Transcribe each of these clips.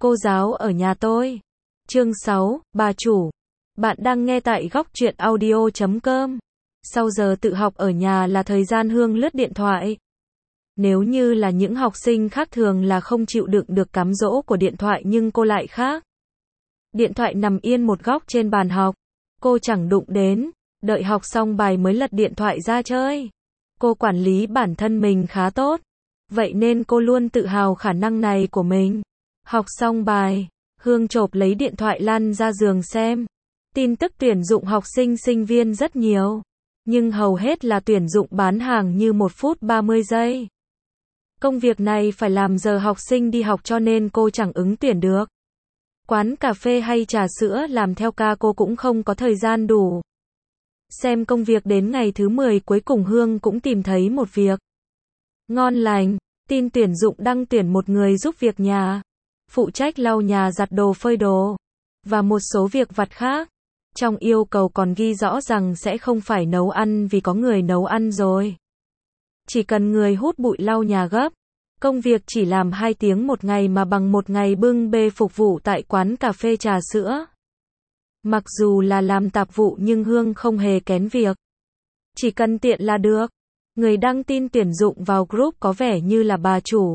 Cô giáo ở nhà tôi. Chương 6, bà chủ. Bạn đang nghe tại góc truyện audio.com. Sau giờ tự học ở nhà là thời gian Hương lướt điện thoại. Nếu như là những học sinh khác thường là không chịu đựng được cám dỗ của điện thoại, nhưng cô lại khác. Điện thoại nằm yên một góc trên bàn học. Cô chẳng đụng đến, đợi học xong bài mới lật điện thoại ra chơi. Cô quản lý bản thân mình khá tốt. Vậy nên cô luôn tự hào khả năng này của mình. Học xong bài, Hương chộp lấy điện thoại lăn ra giường xem. Tin tức tuyển dụng học sinh sinh viên rất nhiều. Nhưng hầu hết là tuyển dụng bán hàng như 1 phút 30 giây. Công việc này phải làm giờ học sinh đi học cho nên cô chẳng ứng tuyển được. Quán cà phê hay trà sữa làm theo ca cô cũng không có thời gian đủ. Xem công việc đến ngày thứ 10 cuối cùng Hương cũng tìm thấy một việc. Ngon lành, tin tuyển dụng đăng tuyển một người giúp việc nhà. Phụ trách lau nhà, giặt đồ, phơi đồ. Và một số việc vặt khác. Trong yêu cầu còn ghi rõ rằng sẽ không phải nấu ăn vì có người nấu ăn rồi. Chỉ cần người hút bụi lau nhà gấp. Công việc chỉ làm 2 tiếng một ngày mà bằng một ngày bưng bê phục vụ tại quán cà phê trà sữa. Mặc dù là làm tạp vụ nhưng Hương không hề kén việc. Chỉ cần tiện là được. Người đăng tin tuyển dụng vào group có vẻ như là bà chủ.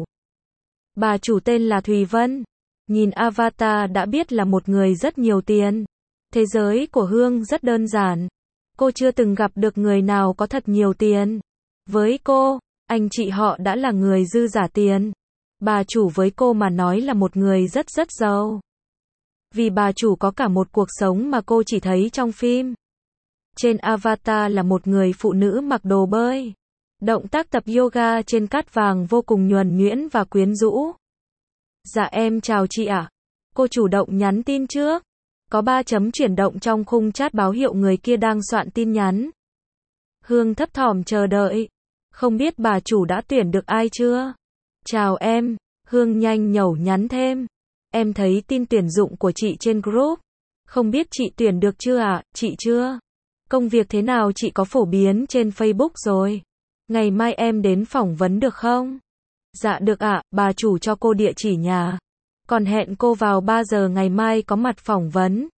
Bà chủ tên là Thùy Vân. Nhìn avatar đã biết là một người rất nhiều tiền. Thế giới của Hương rất đơn giản. Cô chưa từng gặp được người nào có thật nhiều tiền. Với cô, anh chị họ đã là người dư giả tiền. Bà chủ với cô mà nói là một người rất giàu. Vì bà chủ có cả một cuộc sống mà cô chỉ thấy trong phim. Trên avatar là một người phụ nữ mặc đồ bơi. Động tác tập yoga trên cát vàng vô cùng nhuần nhuyễn và quyến rũ. Dạ em chào chị ạ. Cô chủ động nhắn tin trước. Có 3 chấm chuyển động trong khung chat báo hiệu người kia đang soạn tin nhắn. Hương thấp thỏm chờ đợi. Không biết bà chủ đã tuyển được ai chưa? Chào em. Hương nhanh nhẩu nhắn thêm. Em thấy tin tuyển dụng của chị trên group. Không biết chị tuyển được chưa ạ? Chị chưa. Công việc thế nào chị có phổ biến trên Facebook rồi. Ngày mai em đến phỏng vấn được không? Dạ được ạ, bà chủ cho cô địa chỉ nhà. Còn hẹn cô vào 3 giờ ngày mai có mặt phỏng vấn.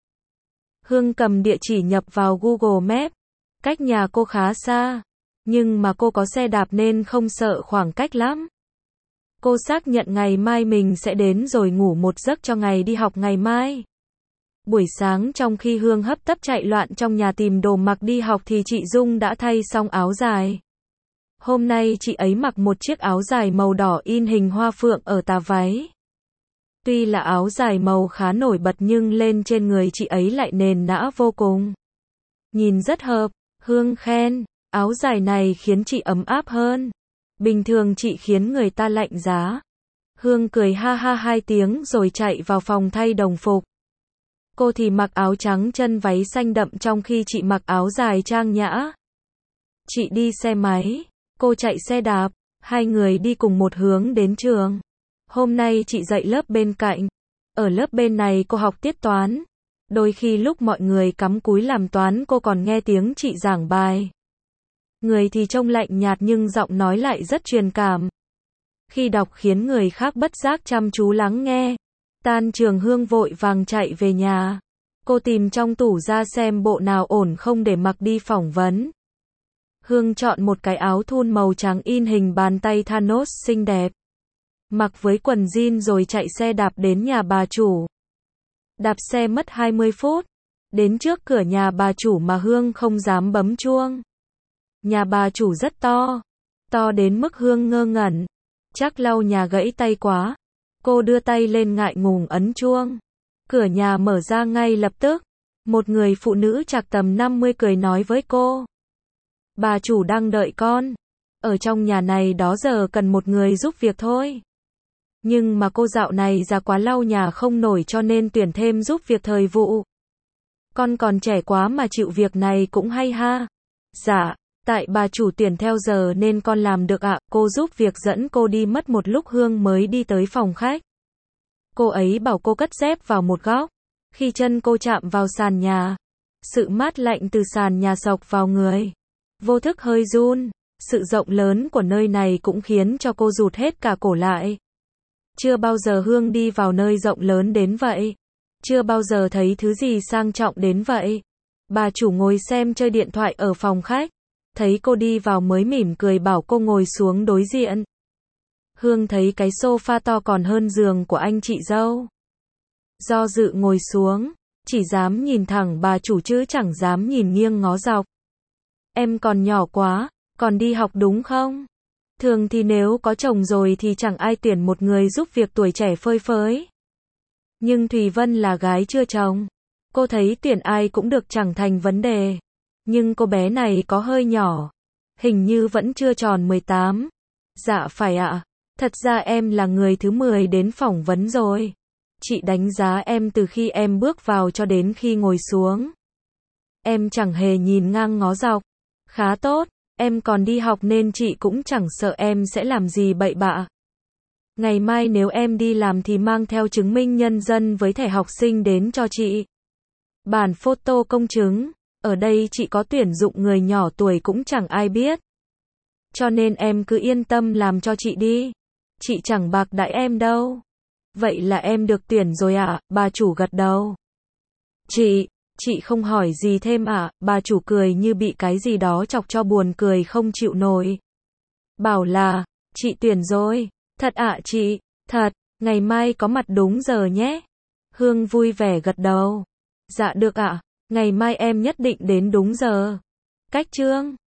Hương cầm địa chỉ nhập vào Google Maps. Cách nhà cô khá xa. Nhưng mà cô có xe đạp nên không sợ khoảng cách lắm. Cô xác nhận ngày mai mình sẽ đến rồi ngủ một giấc cho ngày đi học ngày mai. Buổi sáng trong khi Hương hấp tấp chạy loạn trong nhà tìm đồ mặc đi học thì chị Dung đã thay xong áo dài. Hôm nay chị ấy mặc một chiếc áo dài màu đỏ in hình hoa phượng ở tà váy. Tuy là áo dài màu khá nổi bật nhưng lên trên người chị ấy lại nền nã vô cùng. Nhìn rất hợp, Hương khen, áo dài này khiến chị ấm áp hơn. Bình thường chị khiến người ta lạnh giá. Hương cười ha ha 2 tiếng rồi chạy vào phòng thay đồng phục. Cô thì mặc áo trắng chân váy xanh đậm trong khi chị mặc áo dài trang nhã. Chị đi xe máy, cô chạy xe đạp, 2 người đi cùng một hướng đến trường. Hôm nay chị dạy lớp bên cạnh. Ở lớp bên này cô học tiết toán. Đôi khi lúc mọi người cắm cúi làm toán cô còn nghe tiếng chị giảng bài. Người thì trông lạnh nhạt nhưng giọng nói lại rất truyền cảm. Khi đọc khiến người khác bất giác chăm chú lắng nghe. Tan trường Hương vội vàng chạy về nhà. Cô tìm trong tủ ra xem bộ nào ổn không để mặc đi phỏng vấn. Hương chọn một cái áo thun màu trắng in hình bàn tay Thanos xinh đẹp. Mặc với quần jean rồi chạy xe đạp đến nhà bà chủ. Đạp xe mất 20 phút. Đến trước cửa nhà bà chủ mà Hương không dám bấm chuông. Nhà bà chủ rất to. To đến mức Hương ngơ ngẩn. Chắc lau nhà gãy tay quá. Cô đưa tay lên ngại ngùng ấn chuông. Cửa nhà mở ra ngay lập tức. Một người phụ nữ trạc tầm 50 cười nói với cô. Bà chủ đang đợi con. Ở trong nhà này đó giờ cần một người giúp việc thôi. Nhưng mà cô dạo này già quá lau nhà không nổi cho nên tuyển thêm giúp việc thời vụ. Con còn trẻ quá mà chịu việc này cũng hay ha. Dạ, tại bà chủ tuyển theo giờ nên con làm được ạ. Cô giúp việc dẫn cô đi mất một lúc Hương mới đi tới phòng khách. Cô ấy bảo cô cất dép vào một góc. Khi chân cô chạm vào sàn nhà, sự mát lạnh từ sàn nhà xộc vào người. Vô thức hơi run. Sự rộng lớn của nơi này cũng khiến cho cô rụt hết cả cổ lại. Chưa bao giờ Hương đi vào nơi rộng lớn đến vậy. Chưa bao giờ thấy thứ gì sang trọng đến vậy. Bà chủ ngồi xem chơi điện thoại ở phòng khách. Thấy cô đi vào mới mỉm cười bảo cô ngồi xuống đối diện. Hương thấy cái sofa to còn hơn giường của anh chị dâu. Do dự ngồi xuống, chỉ dám nhìn thẳng bà chủ chứ chẳng dám nhìn nghiêng ngó dọc. Em còn nhỏ quá, còn đi học đúng không? Thường thì nếu có chồng rồi thì chẳng ai tuyển một người giúp việc tuổi trẻ phơi phới. Nhưng Thùy Vân là gái chưa chồng. Cô thấy tuyển ai cũng được chẳng thành vấn đề. Nhưng cô bé này có hơi nhỏ. Hình như vẫn chưa tròn 18. Dạ phải ạ. Thật ra em là người thứ 10 đến phỏng vấn rồi. Chị đánh giá em từ khi em bước vào cho đến khi ngồi xuống. Em chẳng hề nhìn ngang ngó dọc. Khá tốt, em còn đi học nên chị cũng chẳng sợ em sẽ làm gì bậy bạ. Ngày mai nếu em đi làm thì mang theo chứng minh nhân dân với thẻ học sinh đến cho chị. Bản photo công chứng, ở đây chị có tuyển dụng người nhỏ tuổi cũng chẳng ai biết. Cho nên em cứ yên tâm làm cho chị đi. Chị chẳng bạc đãi em đâu. Vậy là em được tuyển rồi ạ, bà chủ gật đầu. Chị không hỏi gì thêm ạ, bà chủ cười như bị cái gì đó chọc cho buồn cười không chịu nổi. Bảo là, chị tuyển rồi, thật ạ chị, thật, ngày mai có mặt đúng giờ nhé. Hương vui vẻ gật đầu. Dạ được ạ, ngày mai em nhất định đến đúng giờ. Cách chương